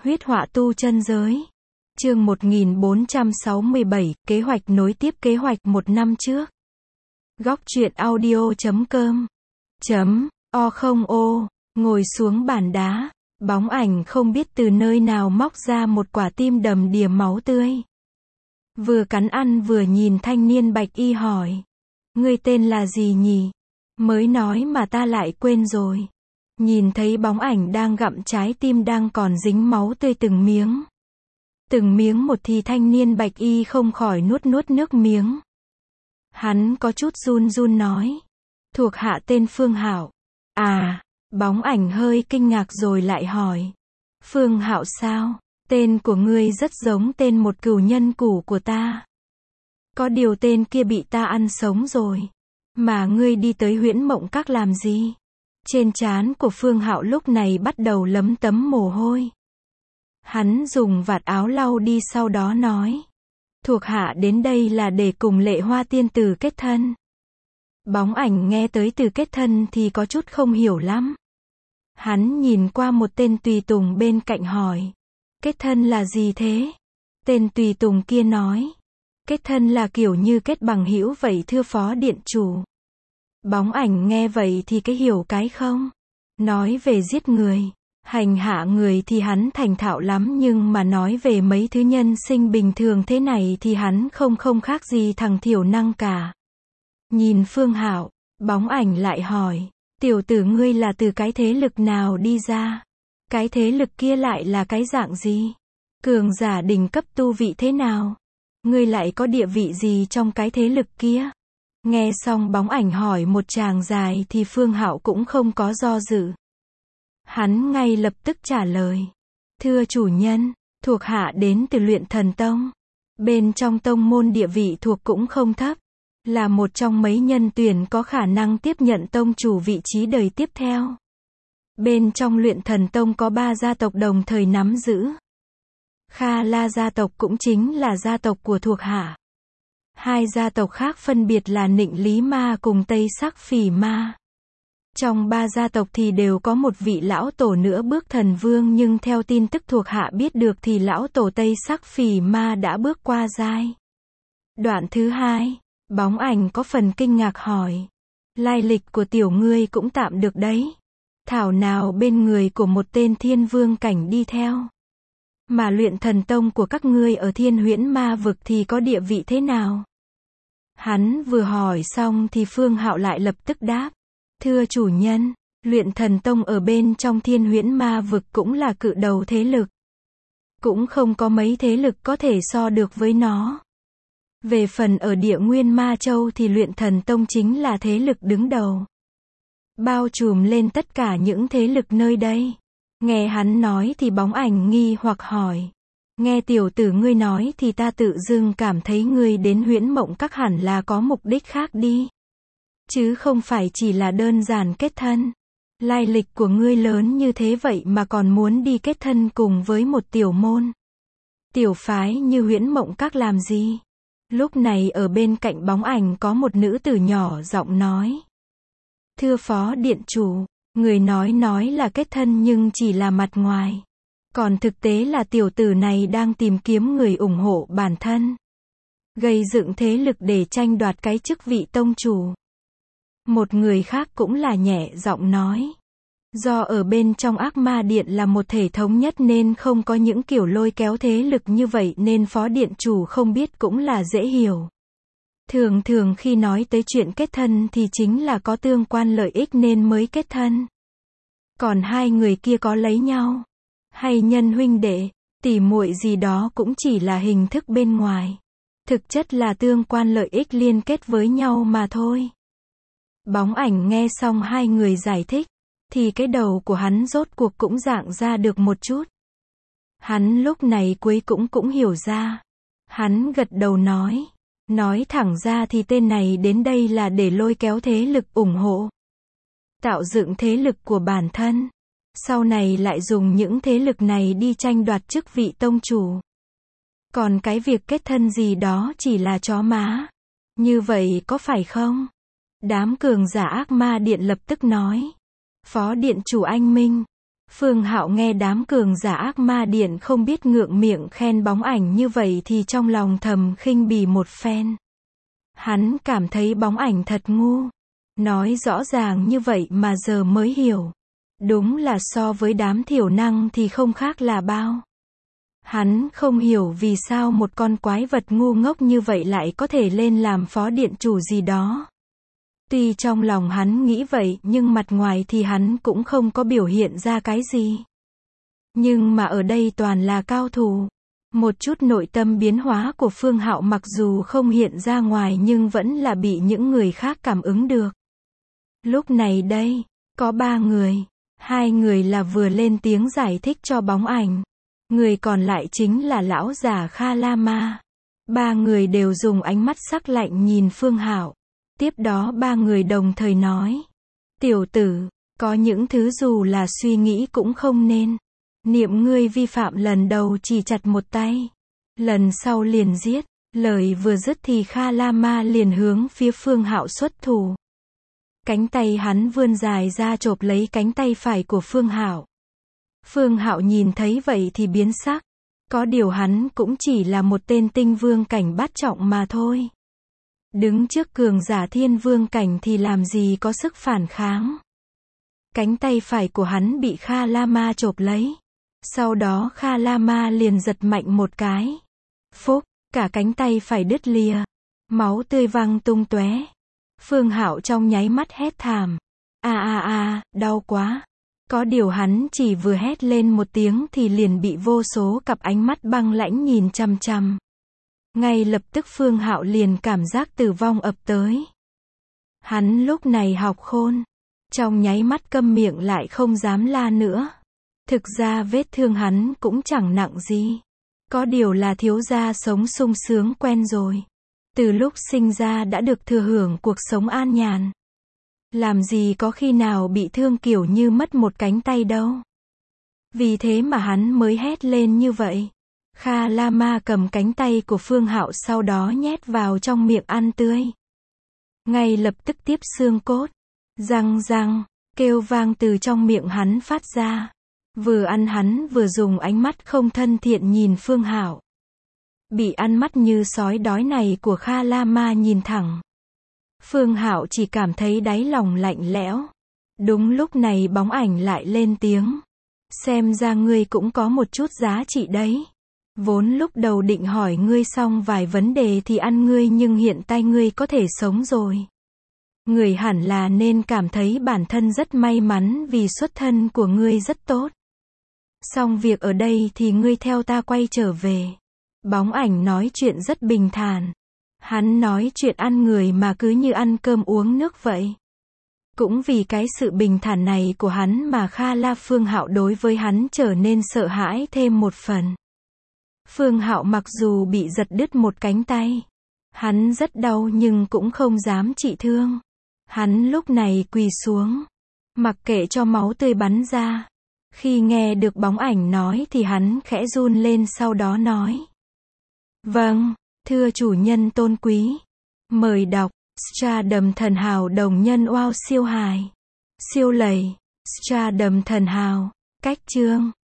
Huyết họa tu chân giới. Chương 1467, kế hoạch nối tiếp kế hoạch một năm trước. Góc truyện audio.com O ngồi xuống bàn đá, bóng ảnh không biết từ nơi nào móc ra một quả tim đầm đìa máu tươi. Vừa cắn ăn vừa nhìn thanh niên bạch y hỏi. Ngươi tên là gì nhỉ? Mới nói mà ta lại quên rồi. Nhìn thấy bóng ảnh đang gặm trái tim đang còn dính máu tươi từng miếng. Từng miếng một thì thanh niên bạch y không khỏi nuốt nước miếng. Hắn có chút run run nói. Thuộc hạ tên Phương Hạo. À, bóng ảnh hơi kinh ngạc rồi lại hỏi. Phương Hạo sao? Tên của ngươi rất giống tên một cừu nhân cũ của ta. Có điều tên kia bị ta ăn sống rồi. Mà ngươi đi tới Huyễn Mộng Các làm gì? Trên trán của Phương Hạo lúc này bắt đầu lấm tấm mồ hôi. Hắn dùng vạt áo lau đi sau đó nói. Thuộc hạ đến đây là để cùng Lệ Hoa tiên tử kết thân. Bóng ảnh nghe tới từ kết thân thì có chút không hiểu lắm. Hắn nhìn qua một tên tùy tùng bên cạnh hỏi. Kết thân là gì thế? Tên tùy tùng kia nói. Kết thân là kiểu như kết bằng hữu vậy thưa phó điện chủ. Bóng ảnh nghe vậy thì cái hiểu cái không. Nói về giết người, hành hạ người thì hắn thành thạo lắm, nhưng mà nói về mấy thứ nhân sinh bình thường thế này thì hắn không khác gì thằng thiểu năng cả. Nhìn Phương Hạo, bóng ảnh lại hỏi. Tiểu tử ngươi là từ cái thế lực nào đi ra? Cái thế lực kia lại là cái dạng gì? Cường giả đỉnh cấp tu vị thế nào? Ngươi lại có địa vị gì trong cái thế lực kia? Nghe xong bóng ảnh hỏi một tràng dài thì Phương Hạo cũng không có do dự. Hắn ngay lập tức trả lời. Thưa chủ nhân, thuộc hạ đến từ Luyện Thần Tông. Bên trong tông môn địa vị thuộc cũng không thấp. Là một trong mấy nhân tuyển có khả năng tiếp nhận tông chủ vị trí đời tiếp theo. Bên trong Luyện Thần Tông có 3 gia tộc đồng thời nắm giữ. Kha La gia tộc cũng chính là gia tộc của thuộc hạ. 2 gia tộc khác phân biệt là Nịnh Lý Ma cùng Tây Sắc Phỉ Ma. Trong 3 gia tộc thì đều có một vị lão tổ nữa bước thần vương, nhưng theo tin tức thuộc hạ biết được thì lão tổ Tây Sắc Phỉ Ma đã bước qua giai. Đoạn thứ 2, bóng ảnh có phần kinh ngạc hỏi. Lai lịch của tiểu ngươi cũng tạm được đấy. Thảo nào bên người của một tên thiên vương cảnh đi theo. Mà Luyện Thần Tông của các ngươi ở Thiên Huyễn Ma vực thì có địa vị thế nào? Hắn vừa hỏi xong thì Phương Hạo lại lập tức đáp. Thưa chủ nhân, Luyện Thần Tông ở bên trong Thiên Huyễn Ma vực cũng là cự đầu thế lực. Cũng không có mấy thế lực có thể so được với nó. Về phần ở Địa Nguyên Ma Châu thì Luyện Thần Tông chính là thế lực đứng đầu. Bao trùm lên tất cả những thế lực nơi đây. Nghe hắn nói thì bóng ảnh nghi hoặc hỏi. Nghe tiểu tử ngươi nói thì ta tự dưng cảm thấy ngươi đến Huyễn Mộng Các hẳn là có mục đích khác đi. Chứ không phải chỉ là đơn giản kết thân. Lai lịch của ngươi lớn như thế vậy mà còn muốn đi kết thân cùng với một tiểu môn. Tiểu phái như Huyễn Mộng Các làm gì? Lúc này ở bên cạnh bóng ảnh có một nữ tử nhỏ giọng nói. Thưa phó điện chủ, người nói là kết thân nhưng chỉ là mặt ngoài. Còn thực tế là tiểu tử này đang tìm kiếm người ủng hộ bản thân. Gây dựng thế lực để tranh đoạt cái chức vị tông chủ. Một người khác cũng là nhẹ giọng nói. Do ở bên trong Ác Ma Điện là một thể thống nhất nên không có những kiểu lôi kéo thế lực như vậy nên phó điện chủ không biết cũng là dễ hiểu. Thường khi nói tới chuyện kết thân thì chính là có tương quan lợi ích nên mới kết thân. Còn hai người kia có lấy nhau, hay nhân huynh đệ, tỉ muội gì đó cũng chỉ là hình thức bên ngoài. Thực chất là tương quan lợi ích liên kết với nhau mà thôi. Bóng ảnh nghe xong hai người giải thích, thì cái đầu của hắn rốt cuộc cũng dạng ra được một chút. Hắn lúc này cuối cũng hiểu ra. Hắn gật đầu nói thẳng ra thì tên này đến đây là để lôi kéo thế lực ủng hộ. Tạo dựng thế lực của bản thân. Sau này lại dùng những thế lực này đi tranh đoạt chức vị tông chủ. Còn cái việc kết thân gì đó chỉ là chó má. Như vậy có phải không? Đám cường giả Ác Ma Điện lập tức nói. Phó điện chủ anh minh. Phương Hạo nghe đám cường giả ác ma điện không biết ngượng miệng khen bóng ảnh như vậy thì trong lòng thầm khinh bỉ một phen. Hắn cảm thấy bóng ảnh thật ngu. Nói rõ ràng như vậy mà giờ mới hiểu. Đúng là so với đám thiểu năng thì không khác là bao. Hắn không hiểu vì sao một con quái vật ngu ngốc như vậy lại có thể lên làm phó điện chủ gì đó. Tuy trong lòng hắn nghĩ vậy nhưng mặt ngoài thì hắn cũng không có biểu hiện ra cái gì. Nhưng mà ở đây toàn là cao thủ. Một chút nội tâm biến hóa của Phương Hạo mặc dù không hiện ra ngoài nhưng vẫn là bị những người khác cảm ứng được. Lúc này đây, có 3 người. 2 người là vừa lên tiếng giải thích cho bóng ảnh. Người còn lại chính là lão già Kha La Ma. 3 người đều dùng ánh mắt sắc lạnh nhìn Phương Hạo. Tiếp đó 3 người đồng thời nói. Tiểu tử, có những thứ dù là suy nghĩ cũng không nên. Niệm ngươi vi phạm lần đầu chỉ chặt một tay. Lần sau liền giết. Lời vừa dứt thì Kha La Ma liền hướng phía Phương Hạo xuất thủ. Cánh tay hắn vươn dài ra chộp lấy cánh tay phải của Phương Hạo. Phương Hạo nhìn thấy vậy thì biến sắc. Có điều hắn cũng chỉ là một tên tinh vương cảnh bát trọng mà thôi. Đứng trước cường giả thiên vương cảnh thì làm gì có sức phản kháng. Cánh tay phải của hắn bị Kha La Ma chộp lấy. Sau đó Kha La Ma liền giật mạnh một cái. Phúc, cả cánh tay phải đứt lìa. Máu tươi văng tung tóe. Phương Hạo trong nháy mắt hét thảm. Đau quá. Có điều hắn chỉ vừa hét lên một tiếng thì liền bị vô số cặp ánh mắt băng lãnh nhìn chằm chằm. Ngay lập tức Phương Hạo liền cảm giác tử vong ập tới. Hắn lúc này học khôn. Trong nháy mắt câm miệng lại không dám la nữa. Thực ra vết thương hắn cũng chẳng nặng gì. Có điều là thiếu gia sống sung sướng quen rồi. Từ lúc sinh ra đã được thừa hưởng cuộc sống an nhàn. Làm gì có khi nào bị thương kiểu như mất một cánh tay đâu. Vì thế mà hắn mới hét lên như vậy. Kha La Ma cầm cánh tay của Phương Hạo sau đó nhét vào trong miệng ăn tươi. Ngay lập tức tiếp xương cốt. Răng răng, kêu vang từ trong miệng hắn phát ra. Vừa ăn hắn vừa dùng ánh mắt không thân thiện nhìn Phương Hạo. Bị ăn mắt như sói đói này của Kha La Ma nhìn thẳng. Phương Hạo chỉ cảm thấy đáy lòng lạnh lẽo. Đúng lúc này bóng ảnh lại lên tiếng. Xem ra ngươi cũng có một chút giá trị đấy. Vốn lúc đầu định hỏi ngươi xong vài vấn đề thì ăn ngươi nhưng hiện tại ngươi có thể sống rồi. Ngươi hẳn là nên cảm thấy bản thân rất may mắn vì xuất thân của ngươi rất tốt. Xong việc ở đây thì ngươi theo ta quay trở về. Bóng ảnh nói chuyện rất bình thản. Hắn nói chuyện ăn người mà cứ như ăn cơm uống nước vậy. Cũng vì cái sự bình thản này của hắn mà Kha La Phương Hạo đối với hắn trở nên sợ hãi thêm một phần. Phương Hạo mặc dù bị giật đứt một cánh tay. Hắn rất đau nhưng cũng không dám trị thương. Hắn lúc này quỳ xuống. Mặc kệ cho máu tươi bắn ra. Khi nghe được bóng ảnh nói thì hắn khẽ run lên sau đó nói. Vâng, thưa chủ nhân tôn quý. Mời đọc, Stardom thần hào đồng nhân wow siêu hài. Siêu lầy, Stardom thần hào, cách chương.